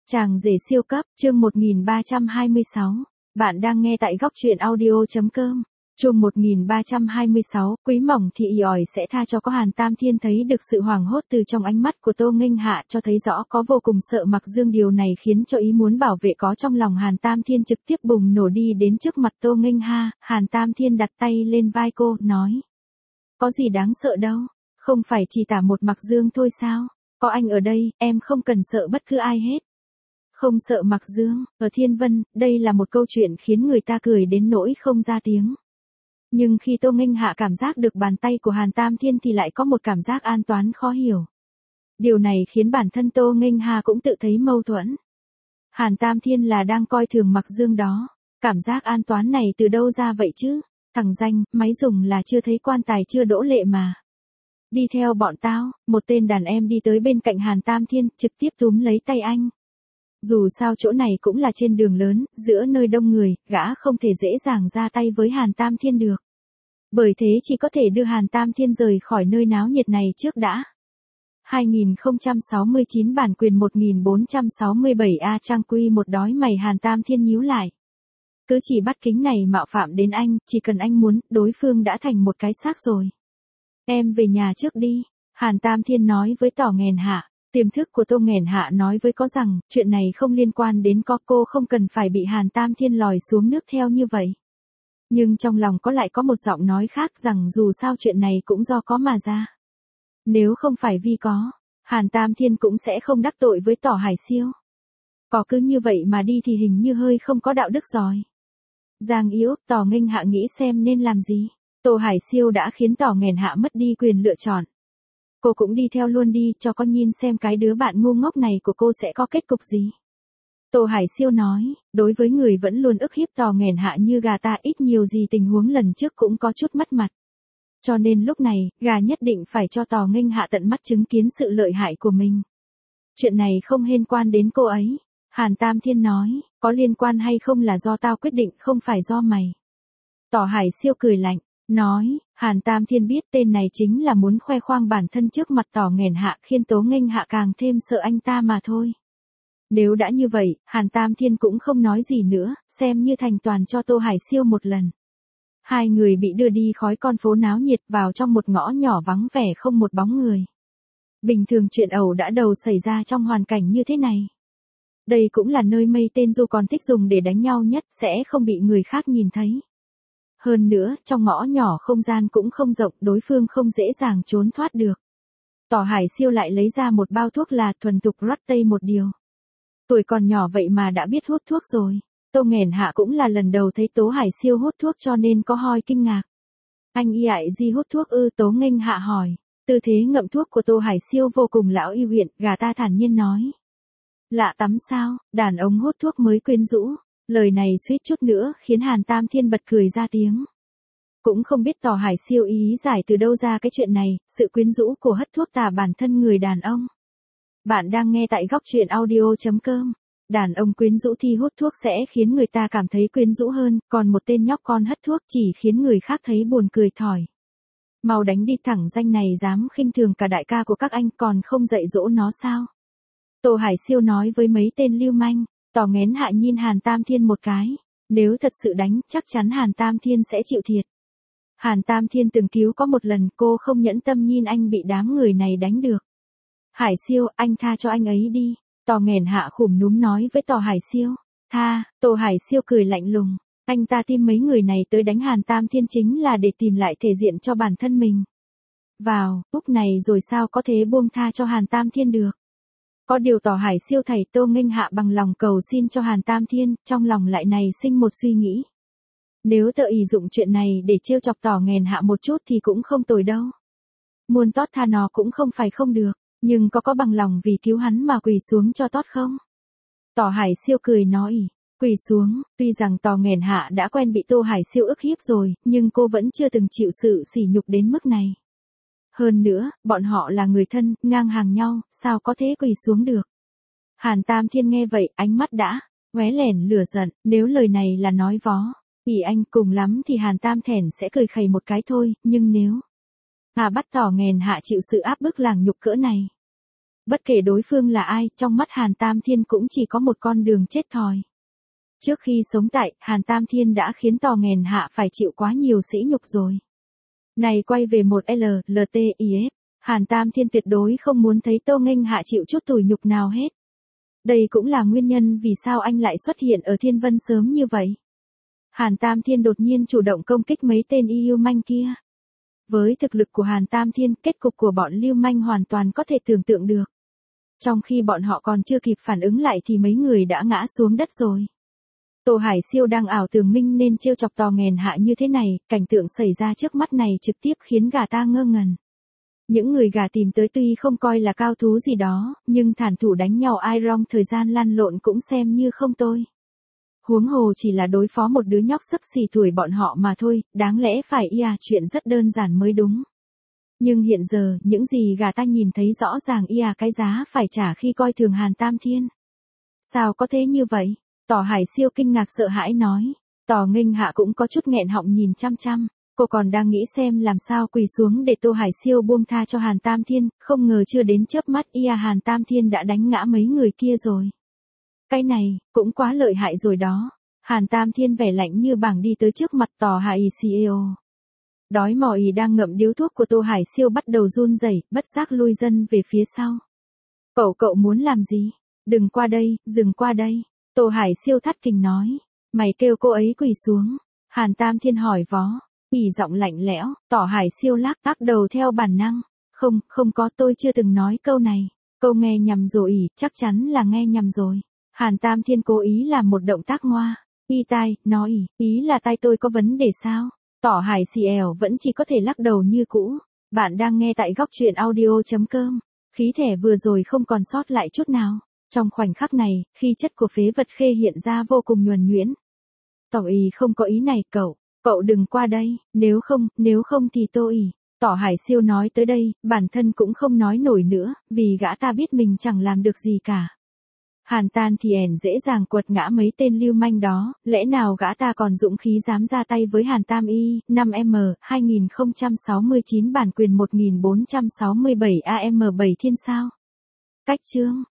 Chàng rể siêu cấp, chương 1326. Bạn đang nghe tại góc truyện audio.com. Chương 1326, Quý Mỏng thì ì ỏi sẽ tha cho. Có Hàn Tam Thiên thấy được sự hoảng hốt từ trong ánh mắt của Tô Nghênh Hạ, cho thấy rõ có vô cùng sợ Mặc Dương. Điều này khiến cho ý muốn bảo vệ có trong lòng Hàn Tam Thiên trực tiếp bùng nổ, đi đến trước mặt Tô Nghênh Hạ. Hàn Tam Thiên đặt tay lên vai cô, nói: Có gì đáng sợ đâu, không phải chỉ tả một Mặc Dương thôi sao? Có anh ở đây, em không cần sợ bất cứ ai hết. Không sợ Mặc Dương, ở Thiên Vân, đây là một câu chuyện khiến người ta cười đến nỗi không ra tiếng. Nhưng khi Tô Nghênh Hạ cảm giác được bàn tay của Hàn Tam Thiên thì lại có một cảm giác an toán khó hiểu. Điều này khiến bản thân Tô Nghênh Hạ cũng tự thấy mâu thuẫn. Hàn Tam Thiên là đang coi thường Mặc Dương đó. Cảm giác an toán này từ đâu ra vậy chứ? Thằng danh, máy dùng là chưa thấy quan tài chưa đỗ lệ mà. Đi theo bọn tao. Một tên đàn em đi tới bên cạnh Hàn Tam Thiên, trực tiếp túm lấy tay anh. Dù sao chỗ này cũng là trên đường lớn, giữa nơi đông người, gã không thể dễ dàng ra tay với Hàn Tam Thiên được. Bởi thế chỉ có thể đưa Hàn Tam Thiên rời khỏi nơi náo nhiệt này trước đã. 2069 bản quyền 1467A trang quy một. Đói mày Hàn Tam Thiên nhíu lại. Cứ chỉ bắt kính này mạo phạm đến anh, chỉ cần anh muốn, đối phương đã thành một cái xác rồi. Em về nhà trước đi, Hàn Tam Thiên nói với Tỏ Nghèn Hạ. Tiềm thức của Tô Nghèn Hạ nói với có rằng, chuyện này không liên quan đến cô không cần phải bị Hàn Tam Thiên lòi xuống nước theo như vậy. Nhưng trong lòng có lại có một giọng nói khác rằng dù sao chuyện này cũng do có mà ra. Nếu không phải vì có, Hàn Tam Thiên cũng sẽ không đắc tội với Tỏ Hải Siêu. Có cứ như vậy mà đi thì hình như hơi không có đạo đức rồi. Giang yếu, Tỏ Nghênh Hạ nghĩ xem nên làm gì. Tô Hải Siêu đã khiến Tỏ Nghèn Hạ mất đi quyền lựa chọn. Cô cũng đi theo luôn đi, cho con nhìn xem cái đứa bạn ngu ngốc này của cô sẽ có kết cục gì. Tô Hải Siêu nói, đối với người vẫn luôn ức hiếp Tỏ Nghèn Hạ như gà ta, ít nhiều gì tình huống lần trước cũng có chút mất mặt. Cho nên lúc này, gà nhất định phải cho Tỏ Nghênh Hạ tận mắt chứng kiến sự lợi hại của mình. Chuyện này không liên quan đến cô ấy. Hàn Tam Thiên nói, có liên quan hay không là do tao quyết định, không phải do mày. Tỏ Hải Siêu cười lạnh, nói, Hàn Tam Thiên biết tên này chính là muốn khoe khoang bản thân trước mặt Tỏ Nghèn Hạ, khiến Tố Nghênh Hạ càng thêm sợ anh ta mà thôi. Nếu đã như vậy, Hàn Tam Thiên cũng không nói gì nữa, xem như thành toàn cho Tô Hải Siêu một lần. Hai người bị đưa đi khỏi con phố náo nhiệt vào trong một ngõ nhỏ vắng vẻ không một bóng người. Bình thường chuyện ẩu đả đầu xảy ra trong hoàn cảnh như thế này. Đây cũng là nơi mây tên Du còn thích dùng để đánh nhau nhất, sẽ không bị người khác nhìn thấy. Hơn nữa, trong ngõ nhỏ không gian cũng không rộng, đối phương không dễ dàng trốn thoát được. Tỏ Hải Siêu lại lấy ra một bao thuốc là thuần tục rót tây một điều. Tuổi còn nhỏ vậy mà đã biết hút thuốc rồi. Tô Nghèn Hạ cũng là lần đầu thấy Tố Hải Siêu hút thuốc cho nên có hơi kinh ngạc. Anh y ại gì hút thuốc ư? Tố Nghênh Hạ hỏi. Tư thế ngậm thuốc của Tô Hải Siêu vô cùng lão y huyện, gà ta thản nhiên nói. Lạ tắm sao, đàn ông hút thuốc mới quyến rũ. Lời này suýt chút nữa khiến Hàn Tam Thiên bật cười ra tiếng. Cũng không biết Tỏ Hải Siêu ý giải từ đâu ra cái chuyện này, sự quyến rũ của hất thuốc tà bản thân người đàn ông. Bạn đang nghe tại góc truyện audio.com. Đàn ông quyến rũ thì hút thuốc sẽ khiến người ta cảm thấy quyến rũ hơn, còn một tên nhóc con hất thuốc chỉ khiến người khác thấy buồn cười thỏi. Mau đánh đi, thẳng danh này dám khinh thường cả đại ca của các anh, còn không dạy dỗ nó sao? Tô Hải Siêu nói với mấy tên lưu manh. Tỏ Nghén Hạ nhìn Hàn Tam Thiên một cái. Nếu thật sự đánh, chắc chắn Hàn Tam Thiên sẽ chịu thiệt. Hàn Tam Thiên từng cứu có một lần, cô không nhẫn tâm nhìn anh bị đám người này đánh được. Hải Siêu, anh tha cho anh ấy đi. Tỏ Nghèn Hạ khùm núm nói với Tỏ Hải Siêu. Tha, Tô Hải Siêu cười lạnh lùng. Anh ta tìm mấy người này tới đánh Hàn Tam Thiên chính là để tìm lại thể diện cho bản thân mình. Vào, lúc này rồi sao có thể buông tha cho Hàn Tam Thiên được. Có điều Tỏ Hải Siêu thầy Tô Nghênh Hạ bằng lòng cầu xin cho Hàn Tam Thiên, trong lòng lại này sinh một suy nghĩ. Nếu tự ý dụng chuyện này để trêu chọc Tỏ Nghèn Hạ một chút thì cũng không tồi đâu. Muốn tót tha nó cũng không phải không được, nhưng có bằng lòng vì cứu hắn mà quỳ xuống cho tót không? Tỏ Hải Siêu cười nói, quỳ xuống. Tuy rằng Tỏ Nghèn Hạ đã quen bị Tô Hải Siêu ức hiếp rồi, nhưng cô vẫn chưa từng chịu sự sỉ nhục đến mức này. Hơn nữa, bọn họ là người thân, ngang hàng nhau, sao có thể quỳ xuống được. Hàn Tam Thiên nghe vậy, ánh mắt đã lóe lẻn lửa giận, nếu lời này là nói vó, thì anh cùng lắm thì Hàn Tam Thẻn sẽ cười khẩy một cái thôi, nhưng nếu bắt Tỏ Nghèn Hạ chịu sự áp bức làng nhục cỡ này, Bất kể đối phương là ai, trong mắt Hàn Tam Thiên cũng chỉ có một con đường chết thòi. Trước khi sống tại, Hàn Tam Thiên đã khiến Tò Nghèn Hạ phải chịu quá nhiều sỉ nhục rồi. Này quay về một LTIF, Hàn Tam Thiên tuyệt đối không muốn thấy Tô Nghênh Hạ chịu chút tủi nhục nào hết. Đây cũng là nguyên nhân vì sao anh lại xuất hiện ở Thiên Vân sớm như vậy. Hàn Tam Thiên đột nhiên chủ động công kích mấy tên lưu manh kia. Với thực lực của Hàn Tam Thiên, kết cục của bọn lưu manh hoàn toàn có thể tưởng tượng được. Trong khi bọn họ còn chưa kịp phản ứng lại thì mấy người đã ngã xuống đất rồi. Tô Hải Siêu đang ảo tưởng Minh nên trêu chọc Tò Nghèn Hạ như thế này, cảnh tượng xảy ra trước mắt này trực tiếp khiến gà ta ngơ ngẩn. Những người gà tìm tới tuy không coi là cao thú gì đó, nhưng thản thủ đánh nhau ai rong thời gian lăn lộn cũng xem như không tôi. Huống hồ chỉ là đối phó một đứa nhóc xấp xì tuổi bọn họ mà thôi, đáng lẽ phải chuyện rất đơn giản mới đúng. Nhưng hiện giờ, những gì gà ta nhìn thấy rõ ràng cái giá phải trả khi coi thường Hàn Tam Thiên. Sao có thế như vậy? Tò Hải Siêu kinh ngạc sợ hãi nói. Tò Nghênh Hạ cũng có chút nghẹn họng nhìn chăm chăm. Cô còn đang nghĩ xem làm sao quỳ xuống để Tô Hải Siêu buông tha cho Hàn Tam Thiên, không ngờ chưa đến chớp mắt Hàn Tam Thiên đã đánh ngã mấy người kia rồi. Cái này, cũng quá lợi hại rồi đó. Hàn Tam Thiên vẻ lạnh như bảng đi tới trước mặt Tò Hải Siêu. Đói mỏi đang ngậm điếu thuốc của Tô Hải Siêu bắt đầu run rẩy, bất giác lui dân về phía sau. Cậu muốn làm gì? Đừng qua đây, dừng qua đây. Tô Hải Siêu thắt kinh nói. Mày kêu cô ấy quỳ xuống. Hàn Tam Thiên hỏi vó. Giọng lạnh lẽo, Tò Hải Siêu lắc đầu theo bản năng. Không có, tôi chưa từng nói câu này. Câu nghe nhầm rồi, chắc chắn là nghe nhầm rồi. Hàn Tam Thiên cố ý làm một động tác ngoa. Tai, nói ý là tai tôi có vấn đề sao? Tò Hải Siêu vẫn chỉ có thể lắc đầu như cũ. Bạn đang nghe tại góc truyện audio.com. Khí thể vừa rồi không còn sót lại chút nào. Trong khoảnh khắc này, khi chất của phế vật khê hiện ra vô cùng nhuần nhuyễn. Không có ý này cậu đừng qua đây, nếu không thì tôi. Tò Hải Siêu nói tới đây, bản thân cũng không nói nổi nữa, vì gã ta biết mình chẳng làm được gì cả. Hàn Tam Thiên dễ dàng quật ngã mấy tên lưu manh đó, lẽ nào gã ta còn dũng khí dám ra tay với Hàn Tam 5M, 2069 bản quyền 1467 AM7 thiên sao? Cách chương